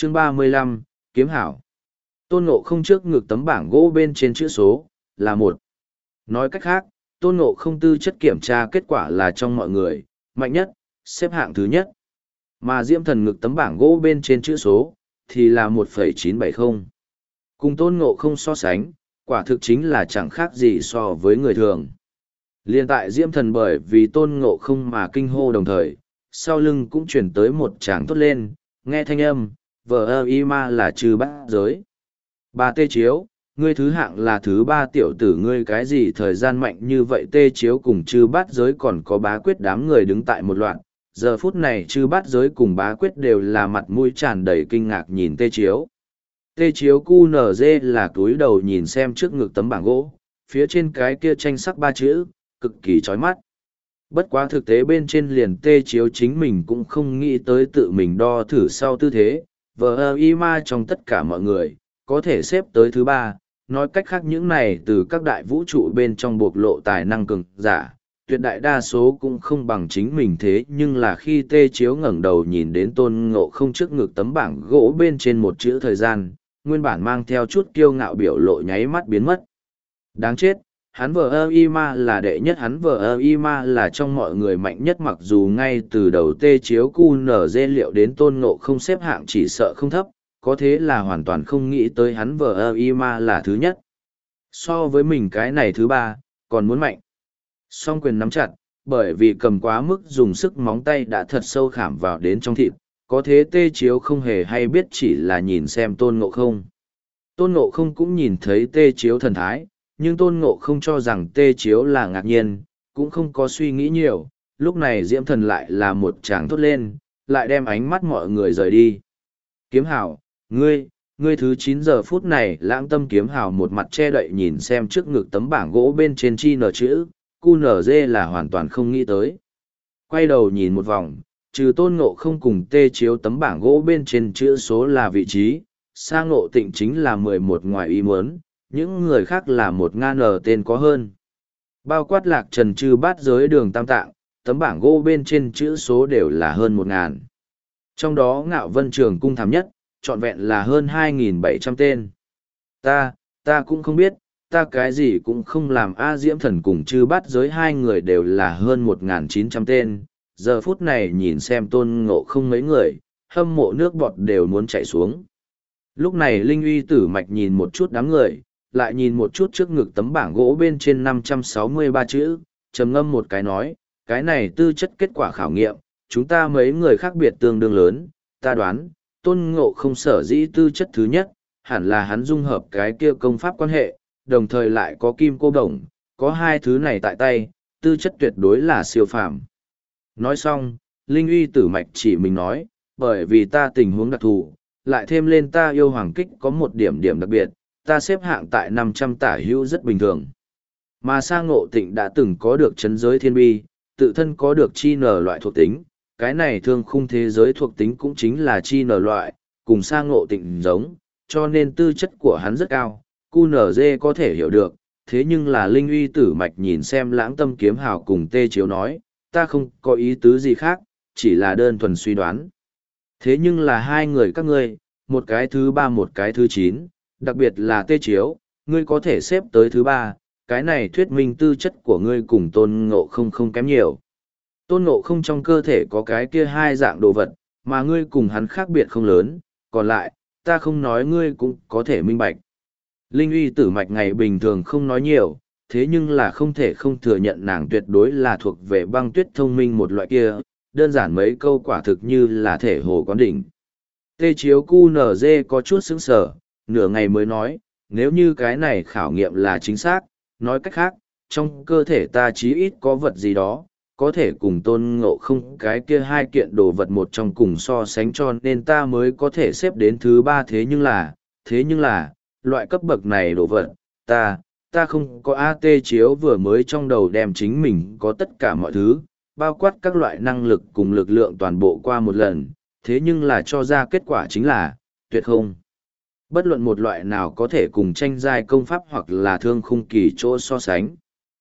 Chương 35, Kiếm Hảo. Tôn Ngộ Không trước ngực tấm bảng gỗ bên trên chữ số, là 1. Nói cách khác, Tôn Ngộ Không tư chất kiểm tra kết quả là trong mọi người, mạnh nhất, xếp hạng thứ nhất. Mà Diễm Thần ngực tấm bảng gỗ bên trên chữ số, thì là 1,970. Cùng Tôn Ngộ Không so sánh, quả thực chính là chẳng khác gì so với người thường. Liên tại Diễm Thần bởi vì Tôn Ngộ Không mà kinh hô đồng thời, sau lưng cũng chuyển tới một tràng thốt lên, nghe thanh âm, vờ ơ y ma là trừ bát giới. Bà Tê Chiếu, ngươi thứ hạng là thứ 3 tiểu tử, ngươi cái gì thời gian mạnh như vậy? Tê Chiếu cùng Trư Bát Giới còn có Bá Quyết đám người đứng tại một loạt. Giờ phút này Trư Bát Giới cùng Bá Quyết đều là mặt mũi tràn đầy kinh ngạc nhìn Tê Chiếu. Tê Chiếu cu nở dê là cúi đầu nhìn xem trước ngực tấm bảng gỗ, phía trên cái kia tranh sắc 3 chữ, cực kỳ chói mắt. Bất quá thực tế bên trên liền Tê Chiếu chính mình cũng không nghĩ tới tự mình đo thử sau tư thế, vờ ơ y ma trong tất cả mọi người, có thể xếp tới thứ 3, nói cách khác những này từ các đại vũ trụ bên trong bộc lộ tài năng cường giả, tuyệt đại đa số cũng không bằng chính mình. Thế nhưng là khi Tê Chiếu ngẩng đầu nhìn đến Tôn Ngộ Không trước ngực tấm bảng gỗ bên trên một chữ thời gian, nguyên bản mang theo chút kiêu ngạo biểu lộ nháy mắt biến mất. Đáng chết, hắn vờ ơ y ma là đệ nhất, hắn vờ ơ y ma là trong mọi người mạnh nhất. Mặc dù ngay từ đầu Tê Chiếu cu nở dê liệu đến Tôn Ngộ Không xếp hạng chỉ sợ không thấp, có thế là hoàn toàn không nghĩ tới hắn vờ ơ y ma là thứ nhất. So với mình cái này thứ 3, còn muốn mạnh. Song quyền nắm chặt, bởi vì cầm quá mức dùng sức móng tay đã thật sâu khảm vào đến trong thịt, có thế Tê Chiếu không hề hay biết, chỉ là nhìn xem Tôn Ngộ Không. Tôn Ngộ Không cũng nhìn thấy Tê Chiếu thần thái, nhưng Tôn Ngộ Không cho rằng Tê Chiếu là ngạc nhiên, cũng không có suy nghĩ nhiều. Lúc này Diễm Thần lại là một tràng thốt lên, lại đem ánh mắt mọi người rời đi. Kiếm Hảo, ngươi thứ 9 giờ phút này. Lãng Tâm Kiếm Hào một mặt che đậy nhìn xem trước ngực tấm bảng gỗ bên trên chi nở chữ, cu nở dê là hoàn toàn không nghĩ tới. Quay đầu nhìn một vòng, trừ Tôn Ngộ Không cùng Tê Chiếu tấm bảng gỗ bên trên chữ số là vị trí, Sa Ngộ Tịnh chính là 11 ngoài ý muốn, những người khác là 1.000 tên có hơn. Bao quát Lạc Trần, Trư Bát Giới, Đường Tam Tạng, tấm bảng gỗ bên trên chữ số đều là hơn 1.000. Trong đó Ngạo Vân Trường Cung thảm nhất, trọn vẹn là hơn 2.700 tên. Ta cũng không biết, ta cái gì cũng không làm. Diễm Thần cùng Trư Bát Giới hai người đều là hơn 1.900 tên. Giờ phút này nhìn xem Tôn Ngộ Không mấy người, hâm mộ nước bọt đều muốn chảy xuống. Lúc này Linh Uy Tử Mạch nhìn một chút đám người, lại nhìn một chút trước ngực tấm bảng gỗ bên trên 563 chữ, trầm ngâm một cái nói, cái này tư chất kết quả khảo nghiệm, chúng ta mấy người khác biệt tương đương lớn, ta đoán, Tôn Ngộ Không sở dĩ tư chất thứ nhất, hẳn là hắn dung hợp cái kia công pháp quan hệ, đồng thời lại có kim cô đồng, có hai thứ này tại tay, tư chất tuyệt đối là siêu phàm. Nói xong, Linh Uy Tử Mạch chỉ mình nói, bởi vì ta tình huống đặc thù, lại thêm lên ta yêu hoàng kích có một điểm đặc biệt, ta xếp hạng tại 500 tả hữu rất bình thường. Mà Sa Ngộ Tịnh đã từng có được chấn giới thiên bi, tự thân có được chi nở loại thuộc tính, cái này thương khung thế giới thuộc tính cũng chính là chi nở loại, cùng Sa Ngộ Tịnh giống, cho nên tư chất của hắn rất cao, QNZ có thể hiểu được. Thế nhưng là Linh Uy Tử Mạch nhìn xem Lãng Tâm Kiếm Hào cùng Tê Chiếu nói, ta không có ý tứ gì khác, chỉ là đơn thuần suy đoán. Thế nhưng là hai người các ngươi, một cái thứ 3 một cái thứ 9, đặc biệt là Tê Chiếu, ngươi có thể xếp tới thứ 3, cái này thuyết minh tư chất của ngươi cùng Tôn Ngộ Không không kém nhiều. Tôn Ngộ Không trong cơ thể có cái kia hai dạng đồ vật, mà ngươi cùng hắn khác biệt không lớn, còn lại, ta không nói ngươi cũng có thể minh bạch. Linh Uy Tử Mạch ngày bình thường không nói nhiều, thế nhưng là không thể không thừa nhận nàng tuyệt đối là thuộc về băng tuyết thông minh một loại kia, đơn giản mấy câu quả thực như là thể hồ quán đỉnh. Tê Chiếu QNZ có chút sững sờ, nửa ngày mới nói, nếu như cái này khảo nghiệm là chính xác, nói cách khác, trong cơ thể ta chí ít có vật gì đó, có thể cùng Tôn Ngộ Không cái kia hai kiện đồ vật một trong cùng so sánh, cho nên ta mới có thể xếp đến thứ 3. Thế nhưng là, loại cấp bậc này đồ vật, ta không có. AT Chiếu vừa mới trong đầu đem chính mình có tất cả mọi thứ, bao quát các loại năng lực cùng lực lượng toàn bộ qua một lần, thế nhưng là cho ra kết quả chính là, tuyệt không. Bất luận một loại nào có thể cùng tranh giai công pháp hoặc là thương khung kỳ chỗ so sánh.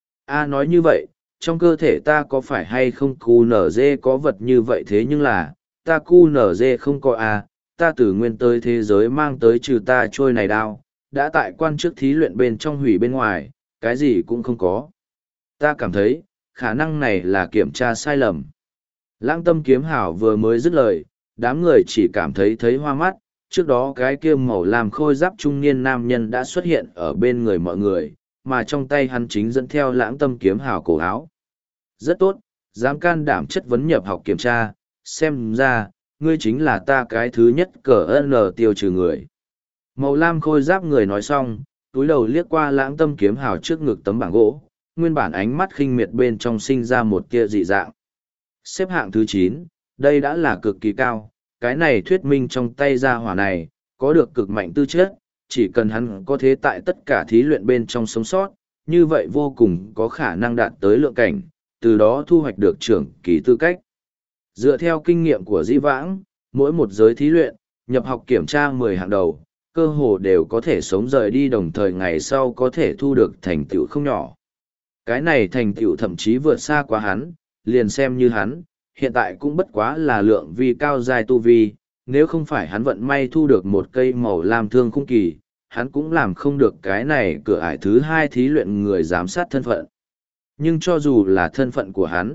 Nói như vậy, trong cơ thể ta có phải hay không QNZ có vật như vậy, thế nhưng là, ta QNZ không có ta từ nguyên tới thế giới mang tới trừ ta trôi này đao, đã tại quan trước thí luyện bên trong hủy bên ngoài, cái gì cũng không có. Ta cảm thấy, khả năng này là kiểm tra sai lầm. Lãng Tâm Kiếm Hảo vừa mới dứt lời, đám người chỉ cảm thấy hoa mắt, trước đó cái kia màu làm khôi giáp trung niên nam nhân đã xuất hiện ở bên người mọi người, mà trong tay hắn chính dẫn theo Lãng Tâm Kiếm Hảo cổ áo. Rất tốt, dám can đảm chất vấn nhập học kiểm tra, xem ra, ngươi chính là ta cái thứ nhất cờ N tiêu trừ người. Màu lam khôi giáp người nói xong, túi đầu liếc qua Lãng Tâm Kiếm Hào trước ngực tấm bảng gỗ, nguyên bản ánh mắt khinh miệt bên trong sinh ra một tia dị dạng. Xếp hạng thứ 9, đây đã là cực kỳ cao, cái này thuyết minh trong tay gia hỏa này, có được cực mạnh tư chất, chỉ cần hắn có thế tại tất cả thí luyện bên trong sống sót, như vậy vô cùng có khả năng đạt tới lượng cảnh, từ đó thu hoạch được trưởng kỳ tư cách. Dựa theo kinh nghiệm của Dĩ Vãng, mỗi một giới thí luyện, nhập học kiểm tra 10 hạng đầu, cơ hồ đều có thể sống rời đi đồng thời ngày sau có thể thu được thành tựu không nhỏ. Cái này thành tựu thậm chí vượt xa quá hắn, liền xem như hắn, hiện tại cũng bất quá là lượng vi cao dài tu vi, nếu không phải hắn vận may thu được một cây màu lam thương khung kỳ, hắn cũng làm không được cái này cửa ải thứ 2 thí luyện người giám sát thân phận. Nhưng cho dù là thân phận của hắn,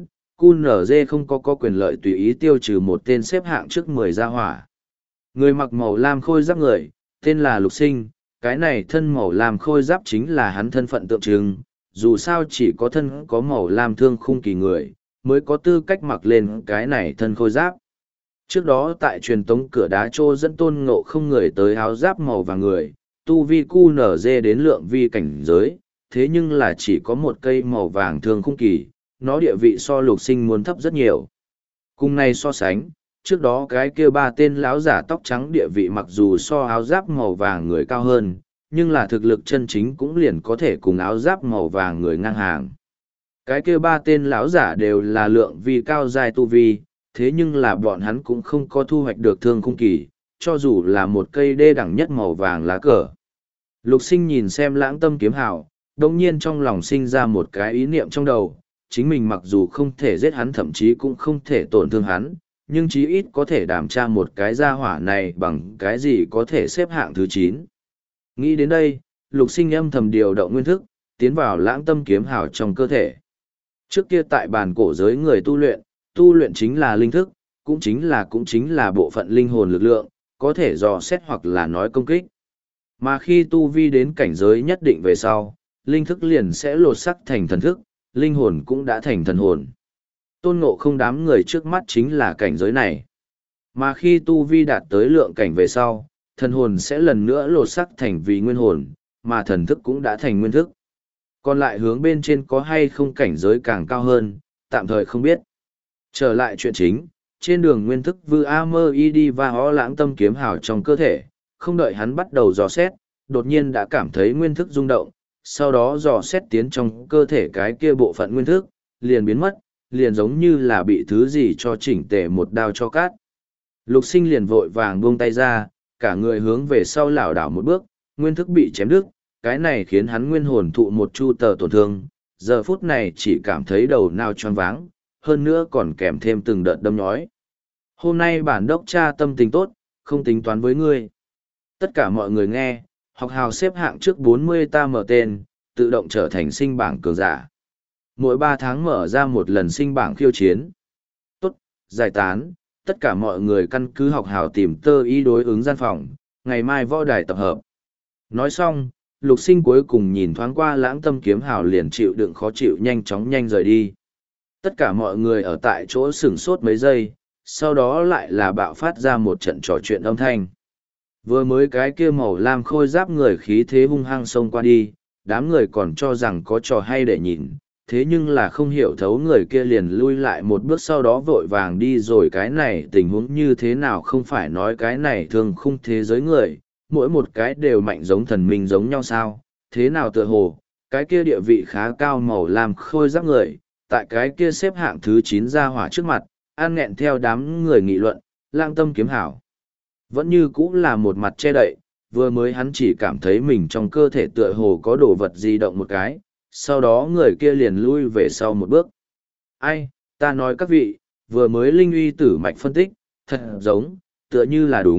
QNZ không có quyền lợi tùy ý tiêu trừ một tên xếp hạng trước 10 gia hỏa. Người mặc màu lam khôi giáp người, tên là Lục Sinh, cái này thân màu lam khôi giáp chính là hắn thân phận tượng trưng, dù sao chỉ có thân có màu lam thương khung kỳ người, mới có tư cách mặc lên cái này thân khôi giáp. Trước đó tại truyền tống cửa đá trô dẫn Tôn Ngộ Không người tới áo giáp màu vàng người, tu vi QNZ đến lượng vi cảnh giới, thế nhưng là chỉ có một cây màu vàng thương khung kỳ, nó địa vị so Lục Sinh muốn thấp rất nhiều. Cùng này so sánh, trước đó cái kia 3 tên lão giả tóc trắng địa vị mặc dù so áo giáp màu vàng người cao hơn, nhưng là thực lực chân chính cũng liền có thể cùng áo giáp màu vàng người ngang hàng. Cái kia 3 tên lão giả đều là lượng vi cao dài tu vi, thế nhưng là bọn hắn cũng không có thu hoạch được thương khung kỳ, cho dù là một cây đê đẳng nhất màu vàng lá cờ. Lục Sinh nhìn xem Lãng Tâm Kiếm Hào, đồng nhiên trong lòng sinh ra một cái ý niệm trong đầu, chính mình mặc dù không thể giết hắn thậm chí cũng không thể tổn thương hắn, nhưng chí ít có thể đảm tra một cái gia hỏa này bằng cái gì có thể xếp hạng thứ 9. Nghĩ đến đây, Lục Sinh âm thầm điều động nguyên thức, tiến vào Lãng Tâm Kiếm Hào trong cơ thể. Trước kia tại bàn cổ giới người tu luyện chính là linh thức, cũng chính là bộ phận linh hồn lực lượng, có thể dò xét hoặc là nói công kích. Mà khi tu vi đến cảnh giới nhất định về sau, linh thức liền sẽ lột sắc thành thần thức, linh hồn cũng đã thành thần hồn. Tôn Ngộ Không đám người trước mắt chính là cảnh giới này. Mà khi tu vi đạt tới lượng cảnh về sau, thần hồn sẽ lần nữa lột sắc thành vì nguyên hồn, mà thần thức cũng đã thành nguyên thức. Còn lại hướng bên trên có hay không cảnh giới càng cao hơn, tạm thời không biết. Trở lại chuyện chính, trên đường nguyên thức vư A-mơ y đi và ho Lãng Tâm Kiếm Hào trong cơ thể, không đợi hắn bắt đầu dò xét, đột nhiên đã cảm thấy nguyên thức rung động, sau đó dò xét tiến trong cơ thể cái kia bộ phận nguyên thức, liền biến mất, liền giống như là bị thứ gì cho chỉnh tề một đao cho cát. Lục Sinh liền vội vàng buông tay ra, cả người hướng về sau lảo đảo một bước, nguyên thức bị chém đứt, cái này khiến hắn nguyên hồn thụ một chu tờ tổn thương, giờ phút này chỉ cảm thấy đầu nao choáng váng, hơn nữa còn kèm thêm từng đợt đâm nhói. Hôm nay bản đốc cha tâm tình tốt, không tính toán với ngươi. Tất cả mọi người nghe, học hào xếp hạng trước 40 ta mở tên, tự động trở thành sinh bảng cường giả. Mỗi 3 tháng mở ra một lần sinh bảng khiêu chiến. Tốt, giải tán, tất cả mọi người căn cứ học hào tìm tơ ý đối ứng gian phòng, ngày mai võ đài tập hợp. Nói xong, Lục Sinh cuối cùng nhìn thoáng qua Lãng Tâm Kiếm Hào liền chịu đựng khó chịu nhanh chóng nhanh rời đi. Tất cả mọi người ở tại chỗ sửng sốt mấy giây, sau đó lại là bạo phát ra một trận trò chuyện âm thanh. Vừa mới cái kia màu lam khôi giáp người khí thế hung hăng xông qua đi, đám người còn cho rằng có trò hay để nhìn, thế nhưng là không hiểu thấu người kia liền lui lại một bước sau đó vội vàng đi rồi. Cái này tình huống như thế nào không phải nói cái này thường khung thế giới người, mỗi một cái đều mạnh giống thần minh giống nhau sao, thế nào tựa hồ, cái kia địa vị khá cao màu lam khôi giáp người, tại cái kia xếp hạng thứ 9 ra hỏa trước mặt, an nghẹn theo đám người nghị luận, Lãng Tâm Kiếm Hảo. Vẫn như cũng là một mặt che đậy, vừa mới hắn chỉ cảm thấy mình trong cơ thể tựa hồ có đồ vật di động một cái, sau đó người kia liền lui về sau một bước. Ai, ta nói các vị, vừa mới linh uy tử mạch phân tích, thật giống, tựa như là đúng,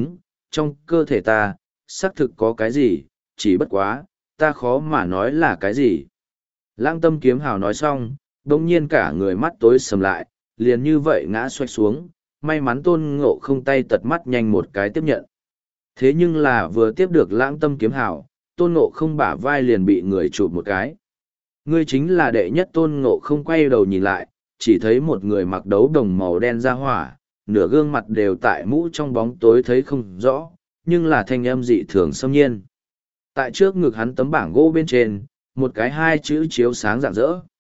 trong cơ thể ta, xác thực có cái gì, chỉ bất quá, ta khó mà nói là cái gì. Lãng tâm kiếm hào nói xong, đồng nhiên cả người mắt tối sầm lại, liền như vậy ngã xoay xuống, may mắn tôn ngộ không tay tật mắt nhanh một cái tiếp nhận. Thế nhưng là vừa tiếp được lãng tâm kiếm hào, tôn ngộ không bả vai liền bị người chụp một cái. Ngươi chính là đệ nhất. Tôn ngộ không quay đầu nhìn lại, chỉ thấy một người mặc đấu đồng màu đen ra hỏa, nửa gương mặt đều tại mũ trong bóng tối thấy không rõ, nhưng là thanh âm dị thường xâm nhiên. Tại trước ngực hắn tấm bảng gỗ bên trên, một cái hai chữ chiếu sáng rạng rỡ.